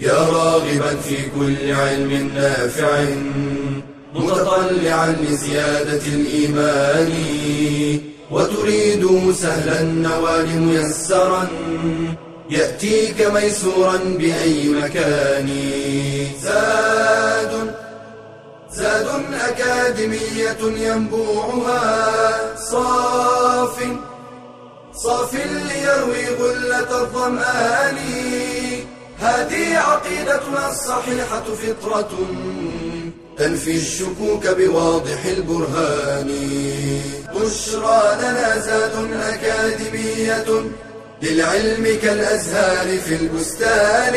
يا راغبا في كل علم نافع متطلعا لزيادة الإيمان وتريد سهلا النوال ميسرا يأتيك ميسورا بأي مكان. زاد أكاديمية ينبوعها صاف ليروي غلة الظمآن. هذه عقيدتنا الصحيحة فطرة تنفي الشكوك بواضح البرهان. بشرى لنا زاد أكاديمية للعلم كالأزهار في البستان.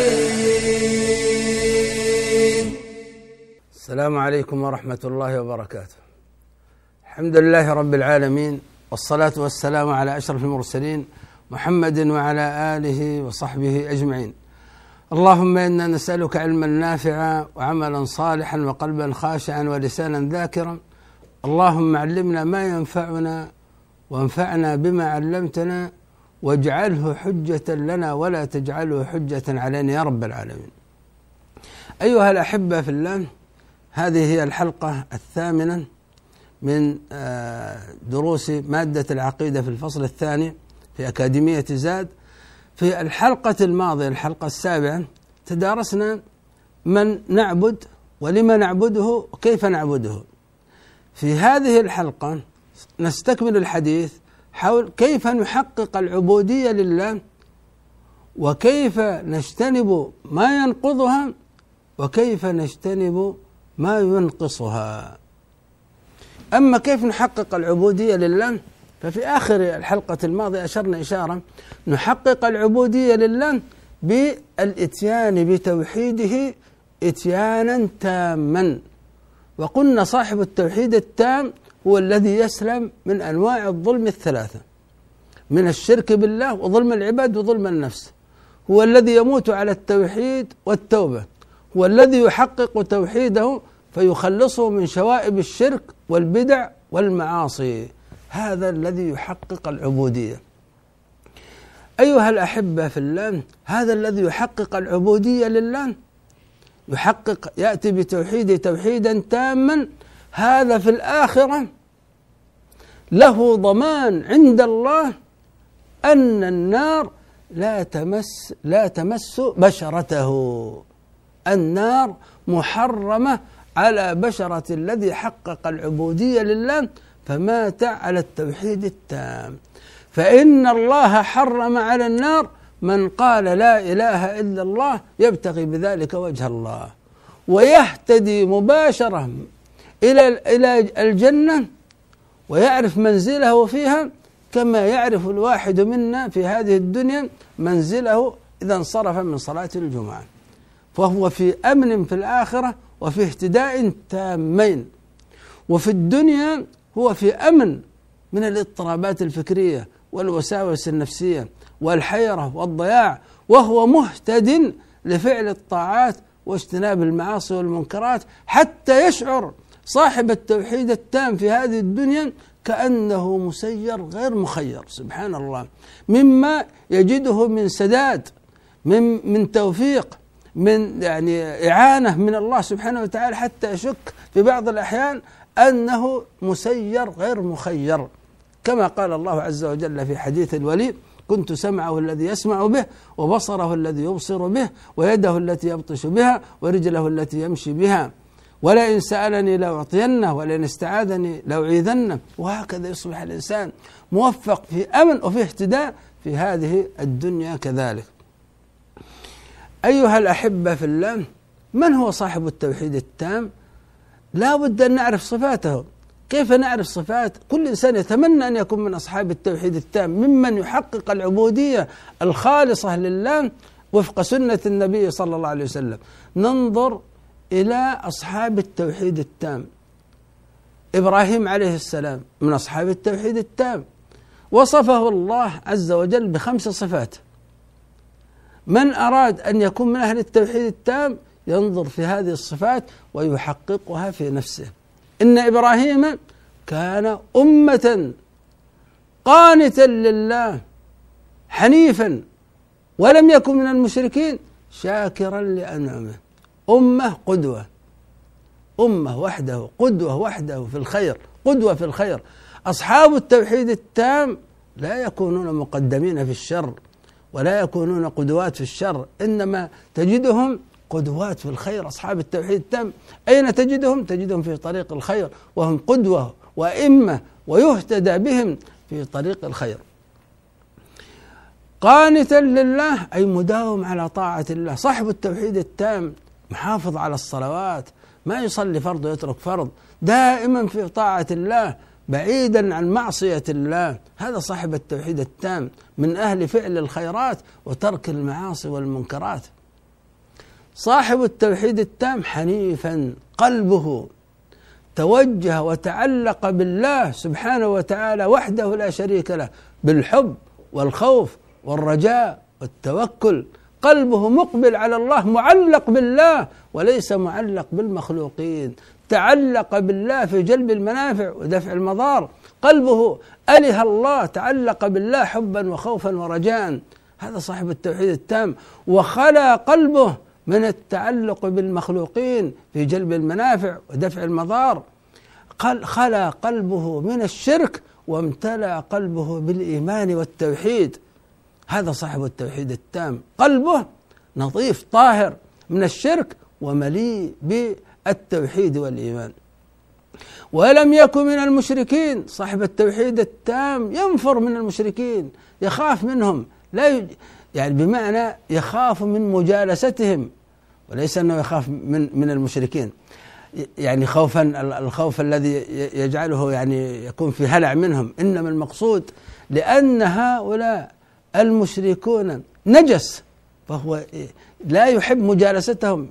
السلام عليكم ورحمة الله وبركاته. الحمد لله رب العالمين، والصلاة والسلام على أشرف المرسلين محمد وعلى آله وصحبه أجمعين. اللهم إنا نسألك علما نافعا وعملا صالحا وقلبا خاشعا ولسانا ذاكرا. اللهم علمنا ما ينفعنا وانفعنا بما علمتنا واجعله حجة لنا ولا تجعله حجة علينا يا رب العالمين. أيها الأحبة في الله، هذه هي الحلقة الثامنة من دروس مادة العقيدة في الفصل الثاني في أكاديمية زاد. في الحلقة الماضية الحلقة السابعة تدارسنا من نعبد ولما نعبده وكيف نعبده. في هذه الحلقة نستكمل الحديث حول كيف نحقق العبودية لله وكيف نجتنب ما ينقضها وكيف نجتنب ما ينقصها. أما كيف نحقق العبودية لله ففي آخر الحلقة الماضية أشرنا إشارة نحقق العبودية لله بالإتيان بتوحيده إتيانا تاما. وقلنا صاحب التوحيد التام هو الذي يسلم من أنواع الظلم الثلاثة، من الشرك بالله وظلم العباد وظلم النفس. هو الذي يموت على التوحيد والتوبة، هو الذي يحقق توحيده فيخلصه من شوائب الشرك والبدع والمعاصي. هذا الذي يحقق العبودية. أيها الأحبة في الله، هذا الذي يحقق العبودية لله يأتي بتوحيده توحيدا تاما. هذا في الآخرة له ضمان عند الله أن النار لا تمس بشرته. النار محرمة على بشرة الذي حقق العبودية لله فمات على التوحيد التام. فإن الله حرم على النار من قال لا إله إلا الله يبتغي بذلك وجه الله ويهتدي مباشرة إلى الجنة ويعرف منزله فيها كما يعرف الواحد منا في هذه الدنيا منزله إذا انصرف من صلاة الجمعة. فهو في أمن في الآخرة وفي اهتداء تامين. وفي الدنيا هو في أمن من الاضطرابات الفكرية والوساوس النفسية والحيرة والضياع، وهو مهتد لفعل الطاعات واجتناب المعاصي والمنكرات حتى يشعر صاحب التوحيد التام في هذه الدنيا كأنه مسير غير مخير. سبحان الله، مما يجده من سداد، من توفيق، من إعانة من الله سبحانه وتعالى، حتى يشك في بعض الأحيان أنه مسير غير مخير، كما قال الله عز وجل في حديث الولي: كنت سمعه الذي يسمع به وبصره الذي يبصر به ويده التي يبطش بها ورجله التي يمشي بها، ولئن سألني لأعطينه ولئن استعاذني لأعيذنه. وهكذا يصبح الإنسان موفق في أمن وفي اهتداء في هذه الدنيا كذلك. أيها الأحبة في الله، من هو صاحب التوحيد التام؟ لا بد أن نعرف صفاته. كيف نعرف صفات؟ كل إنسان يتمنى أن يكون من أصحاب التوحيد التام، ممن يحقق العبودية الخالصة لله وفق سنة النبي صلى الله عليه وسلم. ننظر إلى أصحاب التوحيد التام. إبراهيم عليه السلام من أصحاب التوحيد التام، وصفه الله عز وجل ب5 صفات. من أراد أن يكون من أهل التوحيد التام ينظر في هذه الصفات ويحققها في نفسه. إن إبراهيم كان أمة قانتا لله حنيفا ولم يكن من المشركين شاكرا لأنعمه. أمة قدوة، أمة وحده، قدوة وحده في الخير، قدوة في الخير. أصحاب التوحيد التام لا يكونون مقدمين في الشر ولا يكونون قدوات في الشر، إنما تجدهم قدوات في الخير. أصحاب التوحيد التام أين تجدهم؟ تجدهم في طريق الخير، وهم قدوة وإمة ويهتدى بهم في طريق الخير. قانتا لله أي مداوم على طاعة الله. صاحب التوحيد التام محافظ على الصلوات، ما يصلي فرض ويترك فرض، دائما في طاعة الله بعيدا عن معصية الله. هذا صاحب التوحيد التام، من أهل فعل الخيرات وترك المعاصي والمنكرات. صاحب التوحيد التام حنيفا، قلبه توجه وتعلق بالله سبحانه وتعالى وحده لا شريك له، بالحب والخوف والرجاء والتوكل. قلبه مقبل على الله، معلق بالله وليس معلق بالمخلوقين. تعلق بالله في جلب المنافع ودفع المضار. قلبه أله الله، تعلق بالله حبا وخوفا ورجاء. هذا صاحب التوحيد التام. وخلى قلبه من التعلق بالمخلوقين في جلب المنافع ودفع المضار. خلى قلبه من الشرك وامتلأ قلبه بالإيمان والتوحيد. هذا صاحب التوحيد التام، قلبه نظيف طاهر من الشرك ومليء بالتوحيد والإيمان. ولم يكن من المشركين. صاحب التوحيد التام ينفر من المشركين، يخاف منهم، يعني بمعنى يخاف من مجالستهم، وليس أنه يخاف من المشركين يعني الخوف الذي يجعله يعني يكون في هلع منهم، إنما المقصود لأن هؤلاء المشركون نجس، فهو لا يحب مجالستهم،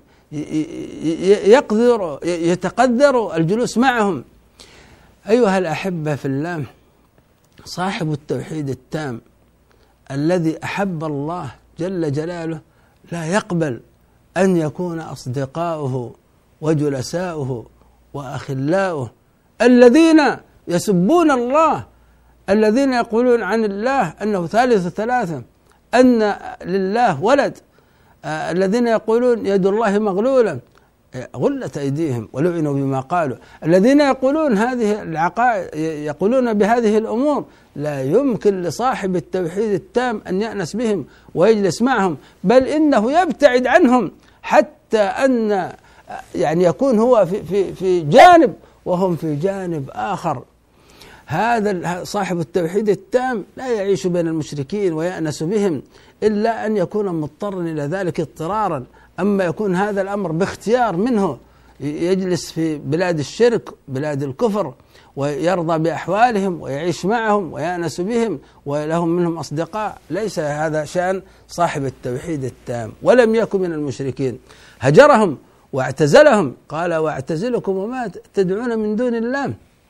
يتقدر الجلوس معهم. أيها الأحبة في الله، صاحب التوحيد التام الذي أحب الله جل جلاله لا يقبل أن يكون أصدقاؤه وجلساؤه وأخلاؤه الذين يسبون الله، الذين يقولون عن الله أنه ثالث ثلاثة، أن لله ولد، الذين يقولون يد الله مغلولة، غلت أيديهم ولعنوا بما قالوا، الذين يقولون هذه العقائد، يقولون بهذه الأمور. لا يمكن لصاحب التوحيد التام أن يأنس بهم ويجلس معهم، بل إنه يبتعد عنهم، حتى أن يعني يكون هو في جانب وهم في جانب آخر. هذا صاحب التوحيد التام لا يعيش بين المشركين ويأنس بهم إلا أن يكون مضطرا إلى ذلك اضطرارا. أما يكون هذا الأمر باختيار منه، يجلس في بلاد الشرك بلاد الكفر ويرضى بأحوالهم ويعيش معهم ويأنس بهم ولهم منهم أصدقاء، ليس هذا شأن صاحب التوحيد التام. ولم يكن من المشركين، هجرهم واعتزلهم، قال واعتزلكم وما تدعون من دون الله.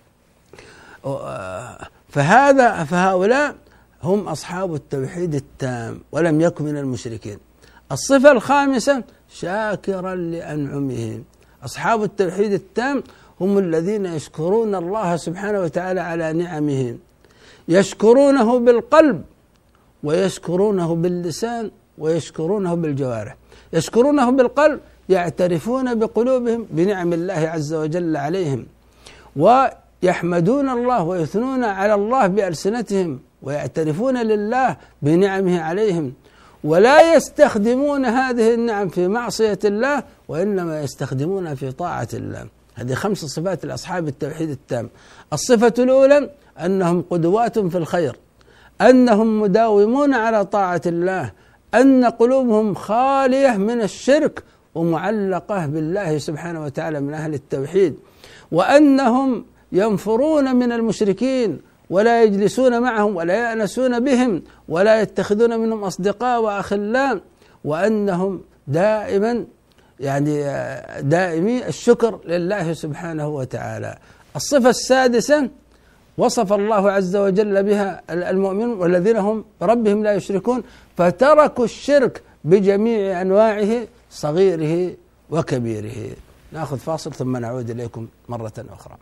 فهؤلاء هم أصحاب التوحيد التام ولم يكن من المشركين. الصفة الخامسة شاكرا لأنعمه. أصحاب التوحيد التام هم الذين يشكرون الله سبحانه وتعالى على نعمه، يشكرونه بالقلب ويشكرونه باللسان ويشكرونه بالجوارح. يشكرونه بالقلب، يعترفون بقلوبهم بنعم الله عز وجل عليهم، ويحمدون الله ويثنون على الله بألسنتهم، ويعترفون لله بنعمه عليهم، ولا يستخدمون هذه النعم في معصية الله، وإنما يستخدمونها في طاعة الله. هذه 5 صفات لأصحاب التوحيد التام. الصفة الأولى أنهم قدوات في الخير، أنهم مداومون على طاعة الله، أن قلوبهم خالية من الشرك ومعلقة بالله سبحانه وتعالى من أهل التوحيد، وأنهم ينفرون من المشركين ولا يجلسون معهم ولا يأنسون بهم ولا يتخذون منهم أصدقاء وأخلاء، وأنهم دائما يعني دائمي الشكر لله سبحانه وتعالى. الصفة السادسة وصف الله عز وجل بها المؤمنون والذين هم بربهم لا يشركون، فتركوا الشرك بجميع أنواعه صغيره وكبيره. نأخذ فاصل ثم نعود إليكم مرة أخرى.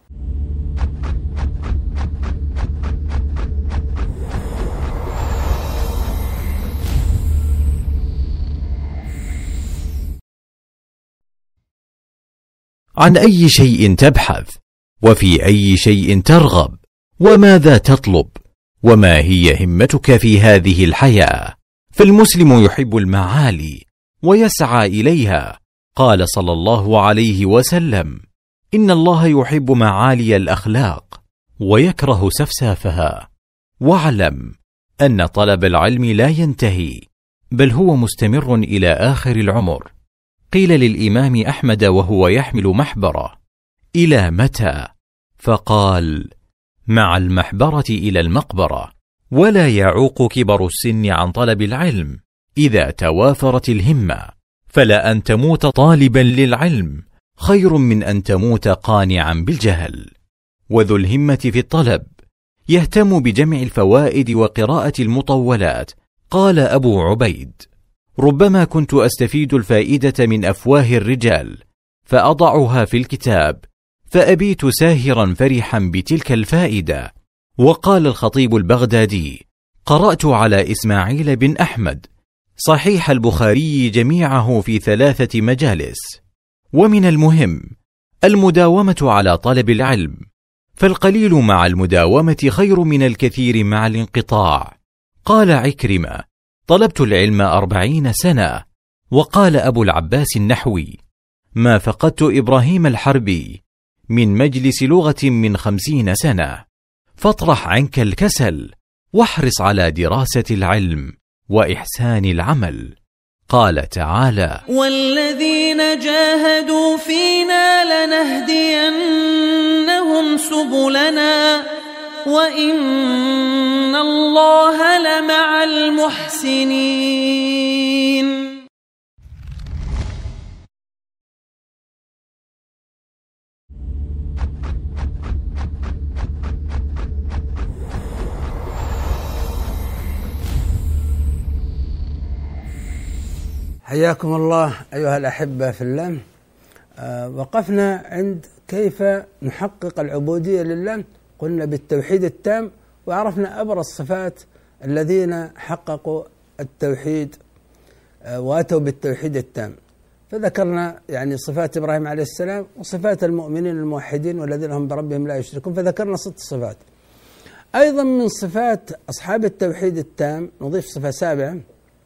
عن أي شيء تبحث، وفي أي شيء ترغب، وماذا تطلب، وما هي همتك في هذه الحياة. فالمسلم يحب المعالي ويسعى إليها. قال صلى الله عليه وسلم: إن الله يحب معالي الأخلاق ويكره سفسافها. واعلم أن طلب العلم لا ينتهي، بل هو مستمر إلى آخر العمر. قيل للإمام أحمد وهو يحمل محبرة: إلى متى؟ فقال: مع المحبرة إلى المقبرة. ولا يعوق كبر السن عن طلب العلم إذا توافرت الهمة، فلا أن تموت طالبا للعلم خير من أن تموت قانعا بالجهل. وذو الهمة في الطلب يهتم بجمع الفوائد وقراءة المطولات. قال أبو عبيد: ربما كنت أستفيد الفائدة من أفواه الرجال فأضعها في الكتاب، فأبيت ساهرا فرحا بتلك الفائدة. وقال الخطيب البغدادي: قرأت على إسماعيل بن أحمد صحيح البخاري جميعه في 3 مجالس. ومن المهم المداومة على طلب العلم، فالقليل مع المداومة خير من الكثير مع الانقطاع. قال عكرمة: طلبت العلم 40 سنة. وقال أبو العباس النحوي: ما فقدت إبراهيم الحربي من مجلس لغة من 50 سنة. فاطرح عنك الكسل واحرص على دراسة العلم وإحسان العمل. قال تعالى: والذين جاهدوا فينا لنهدينهم سبلنا وإن الله لمع المحسنين. حياكم الله أيها الأحبة في الله. وقفنا عند كيف نحقق العبودية لله. قلنا بالتوحيد التام، وعرفنا أبرز صفات الذين حققوا التوحيد وأتوا بالتوحيد التام. فذكرنا يعني صفات إبراهيم عليه السلام وصفات المؤمنين الموحدين والذين هم بربهم لا يشركون، فذكرنا 6 صفات. أيضا من صفات أصحاب التوحيد التام نضيف صفة 7،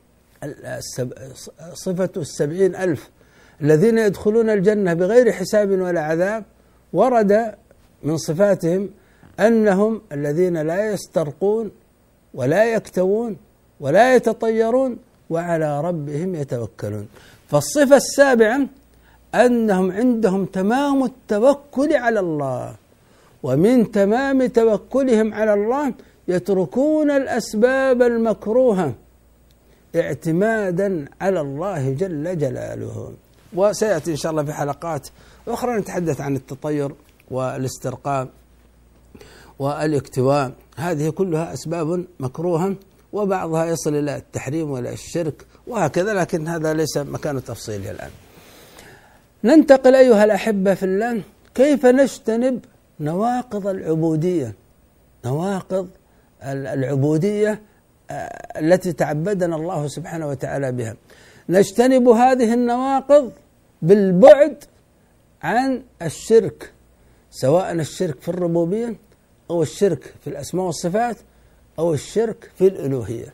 صفة 70,000 الذين يدخلون الجنة بغير حساب ولا عذاب. ورد من صفاتهم أنهم الذين لا يسترقون ولا يكتوون ولا يتطيرون وعلى ربهم يتوكلون. فالصفة 7 أنهم عندهم تمام التوكل على الله، ومن تمام توكلهم على الله يتركون الأسباب المكروهة اعتمادا على الله جل جلاله. وسيأتي إن شاء الله في حلقات أخرى نتحدث عن التطير والاسترقاء والاكتواء. هذه كلها أسباب مكروهة، وبعضها يصل إلى التحريم وإلى الشرك وهكذا، لكن هذا ليس مكان تفصيله الآن. ننتقل أيها الأحبة في الله كيف نجتنب نواقض العبودية، نواقض العبودية التي تعبدنا الله سبحانه وتعالى بها. نجتنب هذه النواقض بالبعد عن الشرك، سواء الشرك في الربوبية أو الشرك في الأسماء والصفات أو الشرك في الألوهية،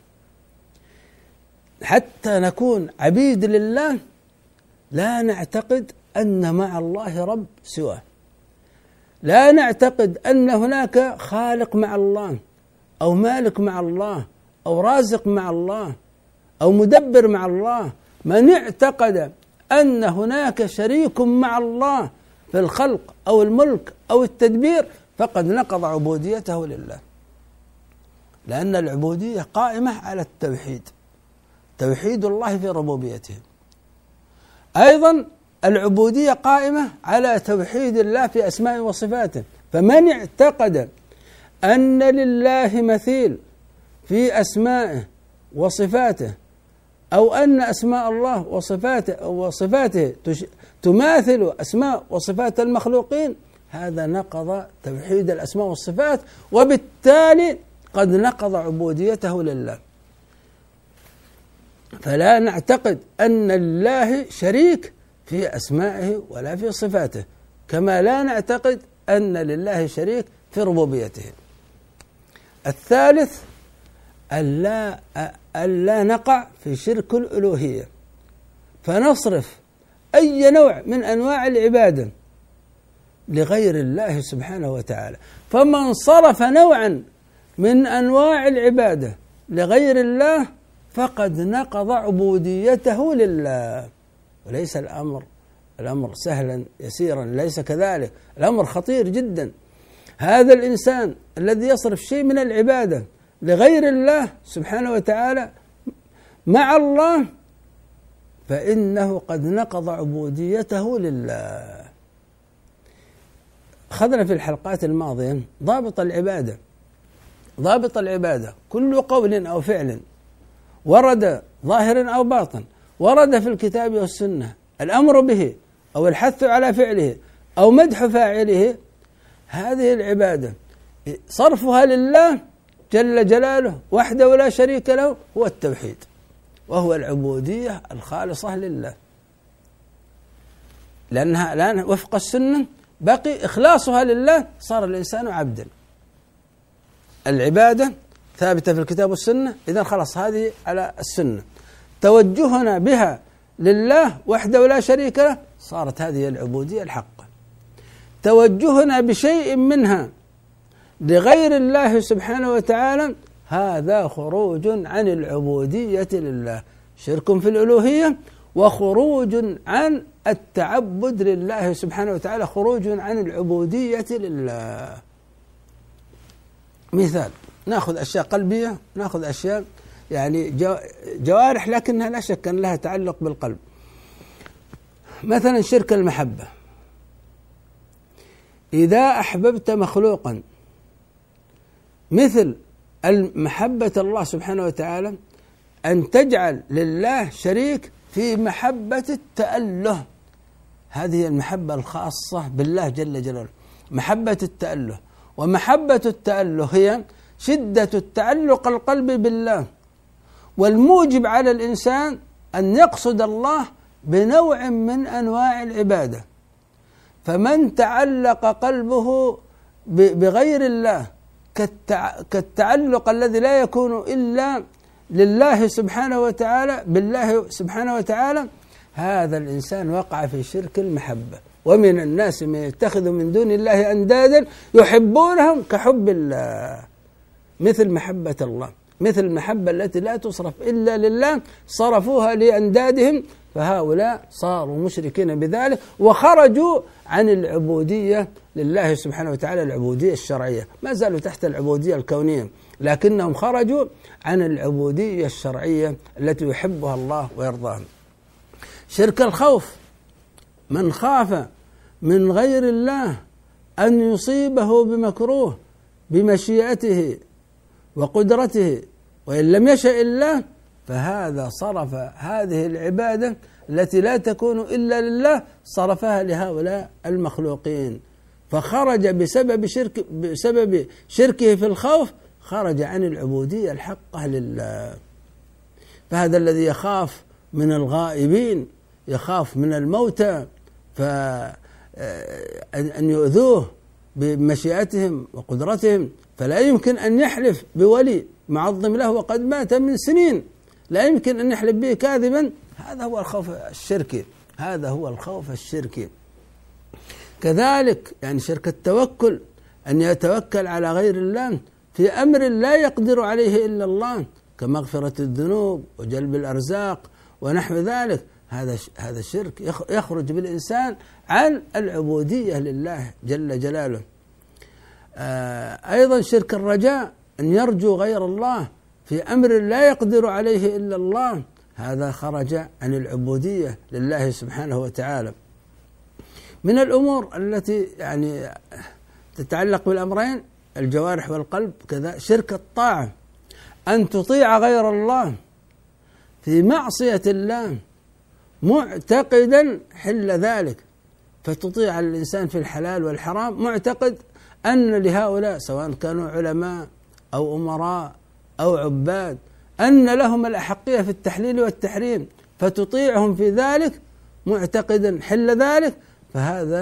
حتى نكون عبيد لله لا نعتقد أن مع الله رب سواه، لا نعتقد أن هناك خالق مع الله أو مالك مع الله أو رازق مع الله أو مدبر مع الله. من اعتقد أن هناك شريك مع الله في الخلق أو الملك أو التدبير فقد نقض عبوديته لله، لأن العبودية قائمة على التوحيد، توحيد الله في ربوبيته. أيضا العبودية قائمة على توحيد الله في أسمائه وصفاته. فمن اعتقد أن لله مثيل في أسمائه وصفاته، أو أن أسماء الله وصفاته تماثل أسماء وصفات المخلوقين، هذا نقض توحيد الأسماء والصفات، وبالتالي قد نقض عبوديته لله. فلا نعتقد أن لله شريك في أسمائه ولا في صفاته، كما لا نعتقد أن لله شريك في ربوبيته. الثالث ألا نقع في شرك الألوهية، فنصرف أي نوع من أنواع العبادة لغير الله سبحانه وتعالى. فمن صرف نوعا من أنواع العبادة لغير الله فقد نقض عبوديته لله. وليس الأمر سهلا يسيرا، ليس كذلك، الأمر خطير جدا. هذا الإنسان الذي يصرف شيء من العبادة لغير الله سبحانه وتعالى مع الله فإنه قد نقض عبوديته لله. أخذنا في الحلقات الماضية ضابط العبادة كل قول أو فعل ورد ظاهر أو باطن ورد في الكتاب والسنة الأمر به أو الحث على فعله أو مدح فاعله، هذه العبادة صرفها لله جل جلاله وحده ولا شريك له هو التوحيد، وهو العبودية الخالصة لله، لأنها الآن وفق السنة بقي إخلاصها لله، صار الإنسان عبدا. العبادة ثابتة في الكتاب والسنة، إذن خلاص هذه على السنة، توجهنا بها لله وحده ولا شريك له صارت هذه العبودية الحقة. توجهنا بشيء منها لغير الله سبحانه وتعالى هذا خروج عن العبودية لله، شرك في الألوهية وخروج عن التعبد لله سبحانه وتعالى، خروج عن العبودية لله. مثال، نأخذ أشياء قلبية، نأخذ أشياء يعني جوارح لكنها لا شك أن لها تعلق بالقلب. مثلا شرك المحبة، إذا أحببت مخلوقا مثل محبة الله سبحانه وتعالى أن تجعل لله شريك في محبة التأله، هذه المحبة الخاصة بالله جل جلاله، محبة التأله. ومحبة التأله هي شدة التعلق القلبي بالله، والموجب على الإنسان أن يقصد الله بنوع من أنواع العبادة. فمن تعلق قلبه بغير الله كالتعلق الذي لا يكون إلا لله سبحانه وتعالى، بالله سبحانه وتعالى، هذا الإنسان وقع في شرك المحبة. ومن الناس من يتخذ من دون الله أندادا يحبونهم كحب الله، مثل محبة الله، مثل المحبة التي لا تصرف إلا لله صرفوها لأندادهم، فهؤلاء صاروا مشركين بذلك وخرجوا عن العبودية لله سبحانه وتعالى، العبودية الشرعية، ما زالوا تحت العبودية الكونية لكنهم خرجوا عن العبودية الشرعية التي يحبها الله ويرضاها. شرك الخوف، من خاف من غير الله أن يصيبه بمكروه بمشيئته وقدرته وإن لم يشأ الله، فهذا صرف هذه العبادة التي لا تكون إلا لله صرفها لهؤلاء المخلوقين، فخرج بسبب شركه في الخوف خرج عن العبودية الحقة لله. فهذا الذي يخاف من الغائبين، يخاف من الموتى فأن يؤذوه بمشيئتهم وقدرتهم، فلا يمكن أن يحلف بولي معظم له وقد مات من سنين، لا يمكن أن يحلف به كاذبا، هذا هو الخوف الشركي، هذا هو الخوف الشركي. كذلك يعني شرك التوكل، أن يتوكل على غير الله في أمر لا يقدر عليه إلا الله كمغفرة الذنوب وجلب الأرزاق ونحو ذلك، هذا الشرك يخرج بالإنسان عن العبودية لله جل جلاله. أيضا شرك الرجاء، أن يرجو غير الله في أمر لا يقدر عليه إلا الله، هذا خرج عن العبودية لله سبحانه وتعالى. من الأمور التي يعني تتعلق بالأمرين الجوارح والقلب كذا شرك الطاعة، أن تطيع غير الله في معصية الله معتقدا حل ذلك، فتطيع الإنسان في الحلال والحرام معتقد أن لهؤلاء سواء كانوا علماء أو أمراء أو عباد أن لهم الأحقية في التحليل والتحريم، فتطيعهم في ذلك معتقدا حل ذلك، فهذا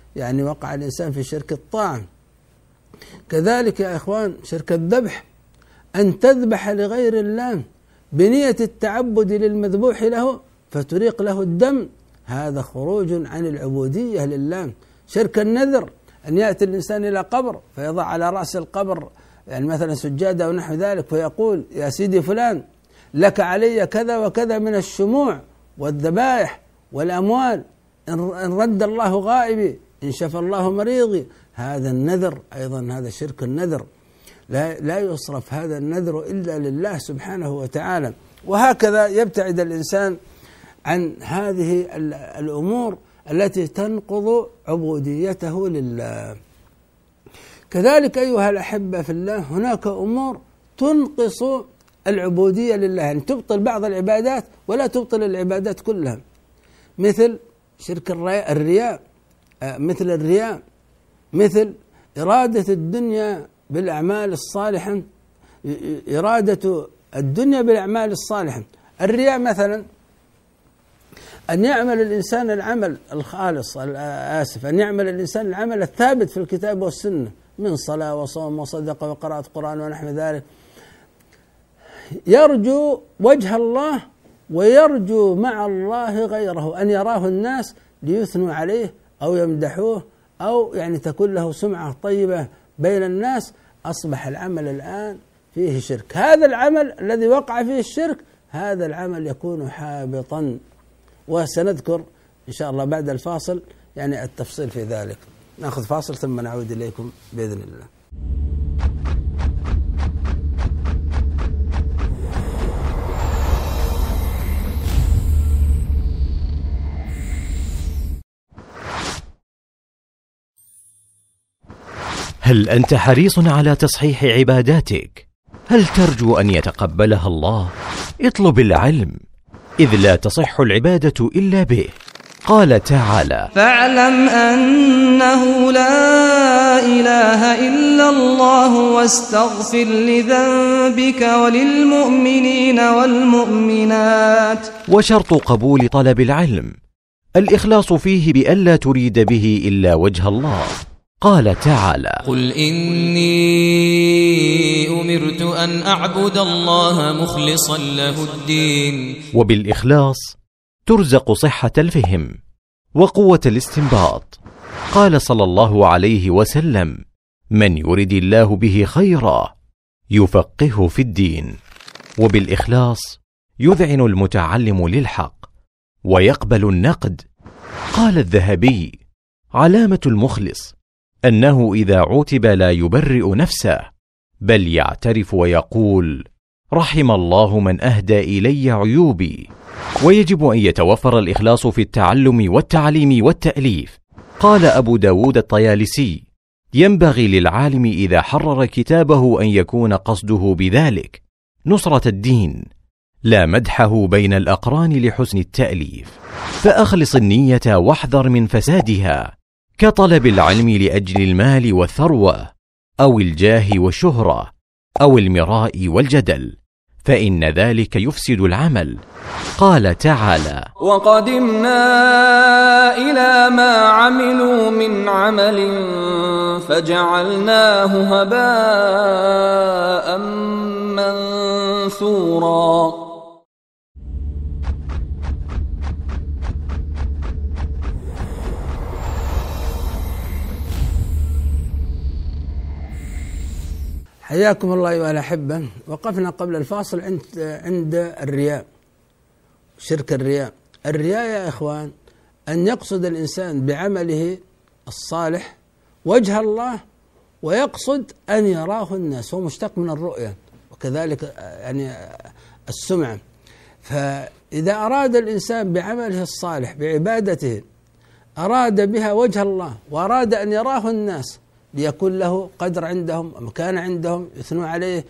يعني وقع الإنسان في شرك الطاعة. كذلك يا إخوان شرك الذبح، أن تذبح لغير الله بنية التعبد للمذبوح له فتريق له الدم، هذا خروج عن العبودية لله. شرك النذر، أن يأتي الإنسان إلى قبر فيضع على رأس القبر يعني مثلا سجادة أو نحو ذلك فيقول يا سيدي فلان لك علي كذا وكذا من الشموع والذبائح والأموال، إن رد الله غائبي، إن شفى الله مريضي. هذا النذر أيضا، هذا شرك النذر، لا يصرف هذا النذر إلا لله سبحانه وتعالى. وهكذا يبتعد الإنسان عن هذه الأمور التي تنقض عبوديته لله. كذلك أيها الأحبة في الله هناك أمور تنقص العبودية لله، يعني تبطل بعض العبادات ولا تبطل العبادات كلها، مثل شرك الرياء، مثل الرياء، مثل إرادة الدنيا بالأعمال الصالحة، إرادة الدنيا بالأعمال الصالحة. الرياء مثلا أن يعمل الإنسان العمل الخالص، أن يعمل الإنسان العمل الثابت في الكتاب والسنة من صلاة وصوم وصدقة وقراءة قرآن ونحو ذلك، يرجو وجه الله ويرجو مع الله غيره، أن يراه الناس ليثنوا عليه أو يمدحوه أو يعني تكون له سمعة طيبة بين الناس. أصبح العمل الآن فيه شرك. هذا العمل الذي وقع فيه الشرك هذا العمل يكون حابطا، وسنذكر إن شاء الله بعد الفاصل يعني التفصيل في ذلك. نأخذ فاصل ثم نعود إليكم بإذن الله. هل أنت حريص على تصحيح عباداتك؟ هل ترجو أن يتقبلها الله؟ اطلب العلم، إذ لا تصح العبادة إلا به. قال تعالى: فاعلم أنه لا إله إلا الله واستغفر لذنبك وللمؤمنين والمؤمنات. وشرط قبول طلب العلم الإخلاص فيه بألا تريد به إلا وجه الله. قال تعالى: قل إني أمرت أن أعبد الله مخلصا له الدين. وبالإخلاص ترزق صحة الفهم وقوة الاستنباط. قال صلى الله عليه وسلم: من يرد الله به خيرا يفقهه في الدين. وبالإخلاص يذعن المتعلم للحق ويقبل النقد. قال الذهبي: علامة المخلص أنه إذا عوتب لا يبرئ نفسه بل يعترف ويقول: رحم الله من أهدى إلي عيوبي. ويجب أن يتوفر الإخلاص في التعلم والتعليم والتأليف. قال أبو داود الطيالسي: ينبغي للعالم إذا حرر كتابه أن يكون قصده بذلك نصرة الدين لا مدحه بين الأقران لحسن التأليف. فأخلص النية واحذر من فسادها، كطلب العلم لأجل المال والثروة أو الجاه والشهرة أو المراء والجدل، فإن ذلك يفسد العمل. قال تعالى: وقدمنا إلى ما عملوا من عمل فجعلناه هباء منثورا. حياكم الله أيها الأحبة. وقفنا قبل الفاصل عند الرياء، شرك الرياء. الرياء يا إخوان أن يقصد الإنسان بعمله الصالح وجه الله ويقصد أن يراه الناس، هو مشتق من الرؤية وكذلك يعني السمعة. فإذا أراد الإنسان بعمله الصالح بعبادته أراد بها وجه الله وأراد أن يراه الناس ليكون له قدر عندهم ومكان عندهم، يثنوا عليه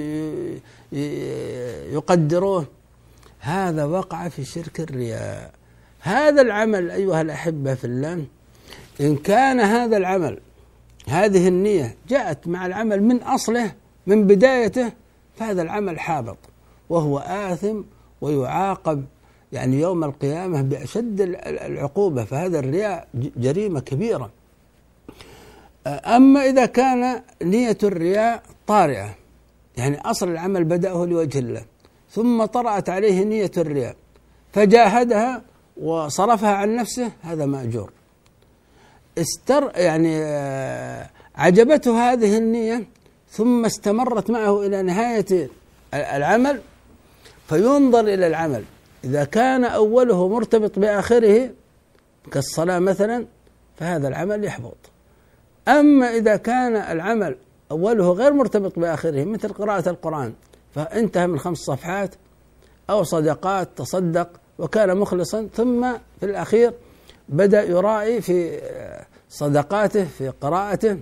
يقدروه، هذا وقع في شرك الرياء. هذا العمل أيها الأحبة في الله إن كان هذا العمل هذه النية جاءت مع العمل من أصله من بدايته فهذا العمل حابط وهو آثم ويعاقب يعني يوم القيامة بأشد العقوبة. فهذا الرياء جريمة كبيرة أما إذا كان نية الرياء طارئة، يعني أصل العمل بدأه لوجه الله ثم طرأت عليه نية الرياء فجاهدها وصرفها عن نفسه، هذا مأجور. يعني عجبته هذه النية ثم استمرت معه إلى نهاية العمل، فينظر إلى العمل إذا كان أوله مرتبط بآخره كالصلاة مثلا فهذا العمل يحبط. أما إذا كان العمل أوله غير مرتبط بآخره مثل قراءة القرآن فانتهى من 5 صفحات أو صدقات تصدق وكان مخلصا ثم في الأخير بدأ يرائي في صدقاته في قراءته،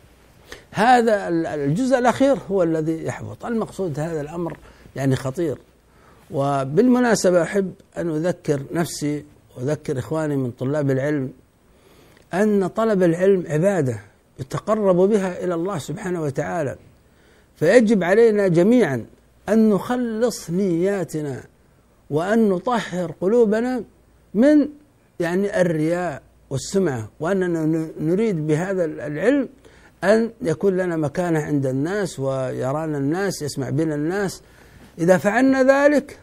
هذا الجزء الأخير هو الذي يحبط. المقصود هذا الأمر يعني خطير. وبالمناسبة أحب أن أذكر نفسي وأذكر إخواني من طلاب العلم أن طلب العلم عبادة يتقرب بها إلى الله سبحانه وتعالى، فيجب علينا جميعا أن نخلص نياتنا وأن نطهر قلوبنا من يعني الرياء والسمعة، وأننا نريد بهذا العلم أن يكون لنا مكانة عند الناس ويرانا الناس يسمع بنا الناس. إذا فعلنا ذلك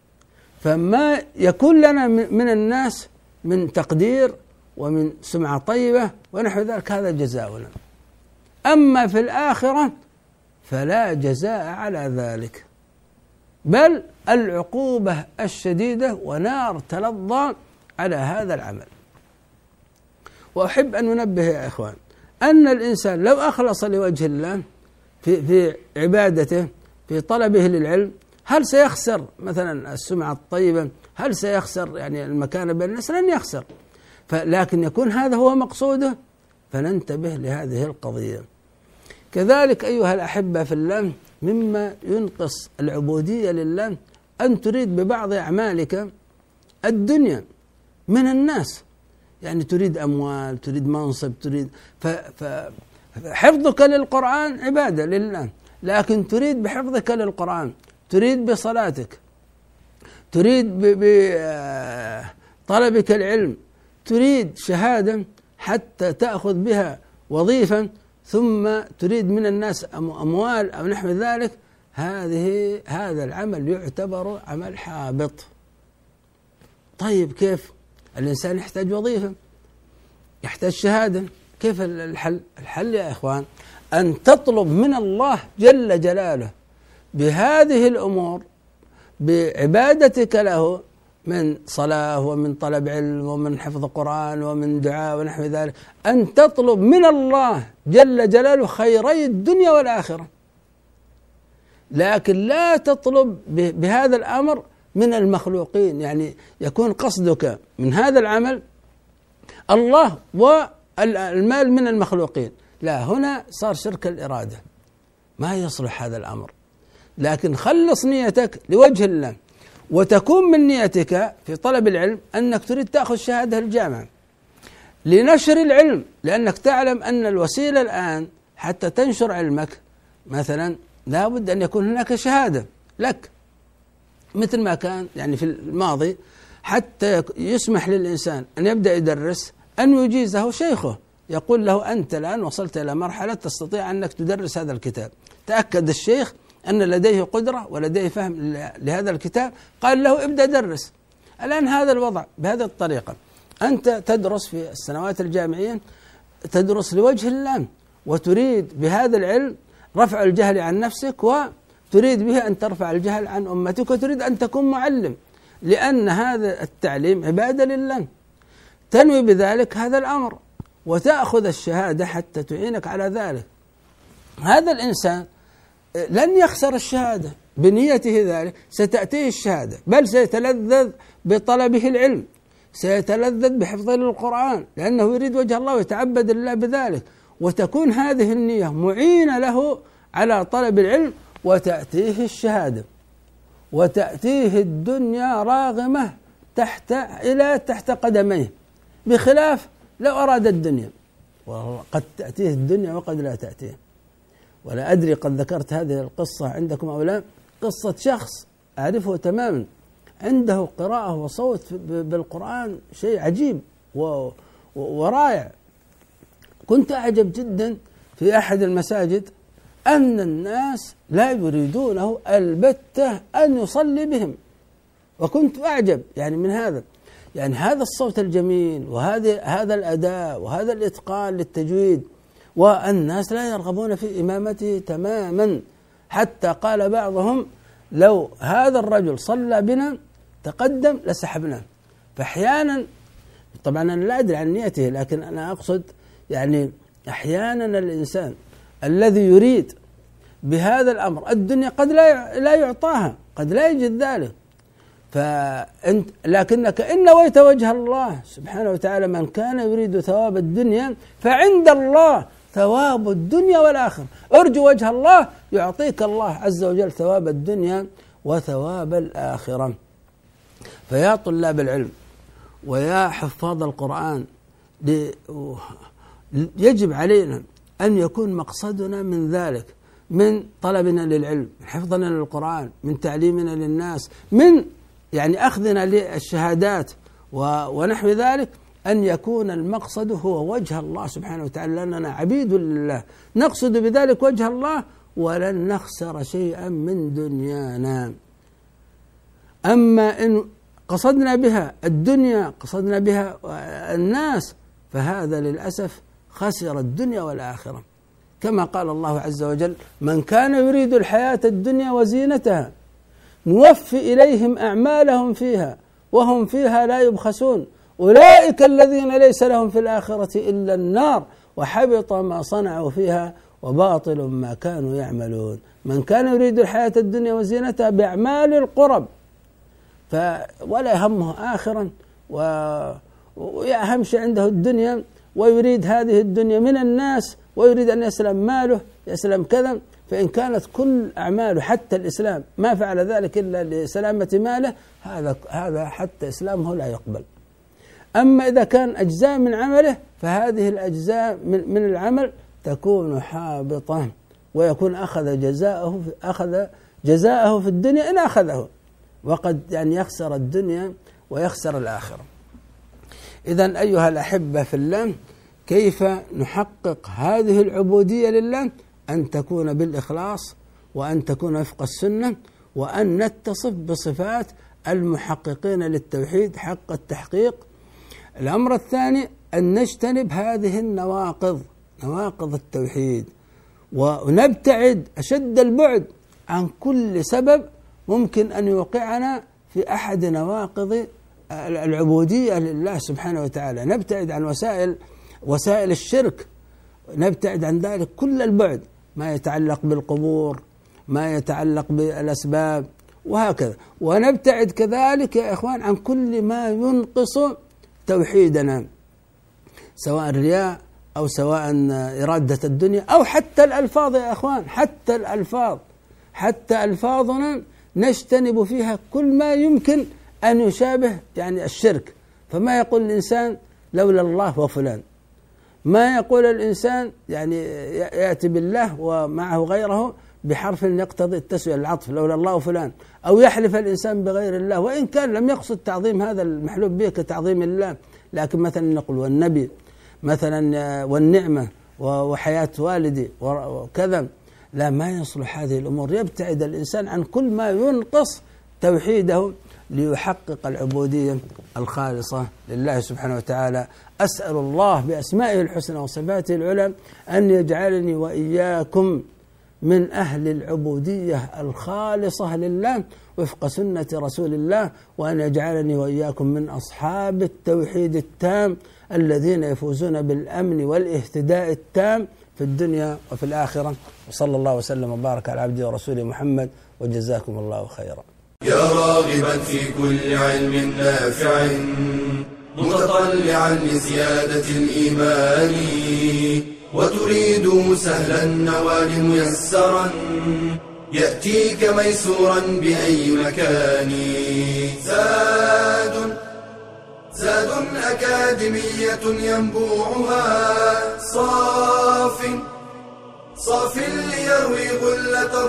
فما يكون لنا من الناس من تقدير ومن سمعة طيبة ونحو ذلك هذا جزاؤنا. أما في الآخرة فلا جزاء على ذلك، بل العقوبة الشديدة ونار تلظى على هذا العمل. وأحب أن ننبه يا إخوان أن الإنسان لو أخلص لوجه الله في عبادته في طلبه للعلم، هل سيخسر مثلا السمعة الطيبة؟ هل سيخسر يعني المكانة بين الناس؟ لن يخسر، لكن يكون هذا هو مقصوده، فننتبه لهذه القضية. كذلك أيها الأحبة في الله مما ينقص العبودية لله أن تريد ببعض أعمالك الدنيا من الناس، يعني تريد أموال، تريد منصب، تريد فحفظك للقرآن عبادة لله، لكن تريد بحفظك للقرآن، تريد بصلاتك، تريد بطلبك العلم، تريد شهادة حتى تأخذ بها وظيفة، ثم تريد من الناس أموال أو نحو ذلك، هذا العمل يعتبر عمل حابط. طيب كيف؟ الإنسان يحتاج وظيفة، يحتاج شهادة، كيف الحل؟ الحل يا إخوان أن تطلب من الله جل جلاله بهذه الأمور بعبادتك له من صلاة ومن طلب علم ومن حفظ قرآن ومن دعاء ونحو ذلك، أن تطلب من الله جل جلاله خيري الدنيا والآخرة، لكن لا تطلب بهذا الأمر من المخلوقين، يعني يكون قصدك من هذا العمل الله والمال من المخلوقين، لا، هنا صار شرك الإرادة، ما يصلح هذا الأمر. لكن خلص نيتك لوجه الله، وتكون من نيتك في طلب العلم أنك تريد تأخذ شهادة الجامعة لنشر العلم، لأنك تعلم أن الوسيلة الآن حتى تنشر علمك مثلا لا بد أن يكون هناك شهادة لك، مثل ما كان يعني في الماضي حتى يسمح للإنسان أن يبدأ يدرس أن يجيزه شيخه، يقول له أنت الآن وصلت إلى مرحلة تستطيع أنك تدرس هذا الكتاب، تأكد الشيخ أن لديه قدرة ولديه فهم لهذا الكتاب، قال له ابدأ درس. الآن هذا الوضع بهذه الطريقة، أنت تدرس في السنوات الجامعية، تدرس لوجه الله وتريد بهذا العلم رفع الجهل عن نفسك، وتريد به أن ترفع الجهل عن أمتك، وتريد أن تكون معلم، لأن هذا التعليم عبادة لله، تنوي بذلك هذا الأمر وتأخذ الشهادة حتى تعينك على ذلك. هذا الإنسان لن يخسر الشهادة بنيته ذلك، ستأتيه الشهادة، بل سيتلذذ بطلبه العلم، سيتلذذ بحفظه للقرآن، لأنه يريد وجه الله ويتعبد الله بذلك، وتكون هذه النية معينة له على طلب العلم، وتأتيه الشهادة، وتأتيه الدنيا راغمة تحت قدميه، بخلاف لو أراد الدنيا، وقد تأتيه الدنيا وقد لا تأتيه. ولا أدري قد ذكرت هذه القصة عندكم أو لا، قصة شخص أعرفه تماما، عنده قراءة وصوت بالقرآن شيء عجيب ورائع، كنت أعجب جدا في أحد المساجد أن الناس لا يريدونه البتة أن يصلي بهم، وكنت أعجب يعني من هذا، يعني هذا الصوت الجميل وهذا الأداء وهذا الإتقان للتجويد، والناس لا يرغبون في إمامته تماما، حتى قال بعضهم لو هذا الرجل صلى بنا تقدم لسحبناه. فأحيانا طبعا أنا لا أدري عن نيته، لكن أنا أقصد يعني أحيانا الإنسان الذي يريد بهذا الأمر الدنيا قد لا يعطاها، قد لا يجد ذلك، لكنك إن نويت وجه الله سبحانه وتعالى، من كان يريد ثواب الدنيا فعند الله ثواب الدنيا والآخرة، أرجو وجه الله يعطيك الله عز وجل ثواب الدنيا وثواب الآخرة. فيا طلاب العلم ويا حفاظ القرآن، يجب علينا أن يكون مقصدنا من ذلك، من طلبنا للعلم، من حفظنا للقرآن، من تعليمنا للناس، من يعني أخذنا للشهادات ونحو ذلك، أن يكون المقصد هو وجه الله سبحانه وتعالى، لأننا عبيد لله نقصد بذلك وجه الله ولن نخسر شيئا من دنيانا. أما إن قصدنا بها الدنيا، قصدنا بها الناس، فهذا للأسف خسر الدنيا والآخرة، كما قال الله عز وجل: من كان يريد الحياة الدنيا وزينتها نوفي إليهم أعمالهم فيها وهم فيها لا يبخسون أولئك الذين ليس لهم في الآخرة إلا النار وحبط ما صنعوا فيها وباطل ما كانوا يعملون. من كان يريد الحياة الدنيا وزينتها بأعمال القرب ولا يهمه آخرا ويأهم شيء عنده الدنيا، ويريد هذه الدنيا من الناس، ويريد أن يسلم ماله، يسلم كذا، فإن كانت كل أعماله حتى الإسلام ما فعل ذلك إلا لسلامة ماله، هذا حتى إسلامه لا يقبل. أما إذا كان أجزاء من عمله فهذه الأجزاء من العمل تكون حابطة، ويكون أخذ جزاءه في الدنيا إن أخذه، وقد يعني يخسر الدنيا ويخسر الآخرة. إذن أيها الأحبة في الله، كيف نحقق هذه العبودية لله؟ أن تكون بالإخلاص، وأن تكون وفق السنة، وأن نتصف بصفات المحققين للتوحيد حق التحقيق. الأمر الثاني أن نجتنب هذه النواقض، نواقض التوحيد، ونبتعد أشد البعد عن كل سبب ممكن أن يوقعنا في أحد نواقض العبودية لله سبحانه وتعالى. نبتعد عن وسائل الشرك، نبتعد عن ذلك كل البعد، ما يتعلق بالقبور، ما يتعلق بالأسباب، وهكذا. ونبتعد كذلك يا إخوان عن كل ما ينقص توحيدنا، سواء الرياء أو سواء إرادة الدنيا أو حتى الألفاظ يا إخوان، حتى ألفاظنا نجتنب فيها كل ما يمكن أن يشابه يعني الشرك. فما يقول الإنسان لولا الله وفلان، ما يقول الإنسان يعني يأتي بالله ومعه غيره بحرف يقتضي التسوية، العطف، لولا الله وفلان، أو يحلف الإنسان بغير الله وإن كان لم يقصد تعظيم هذا المحلوف به كتعظيم الله، لكن مثلا نقول والنبي مثلا والنعمة وحياة والدي وكذا، لا، ما يصلح هذه الأمور. يبتعد الإنسان عن كل ما ينقص توحيده ليحقق العبودية الخالصة لله سبحانه وتعالى. أسأل الله بأسمائه الحسنى وصفاته العلى أن يجعلني وإياكم من أهل العبودية الخالصة لله وفق سنة رسول الله، وأن يجعلني وإياكم من أصحاب التوحيد التام الذين يفوزون بالأمن والاهتداء التام في الدنيا وفي الآخرة. وصلى الله وسلم وبارك على عبده ورسوله محمد، وجزاكم الله خيرا. يا راغبا في كل علم نافع متطلعا لزيادة الإيمان، وتريد سهلا النوال ميسرا يأتيك ميسورا بأي مكان. زاد أكاديمية ينبوعها صاف ليروي غلة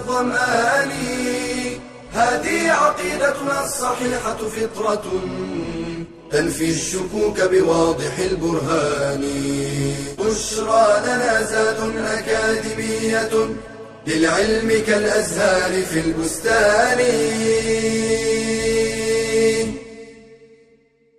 تنفي الشكوك بواضح البرهان. بشرى لنا زاد أكاديمية للعلم كالأزهار في البستان.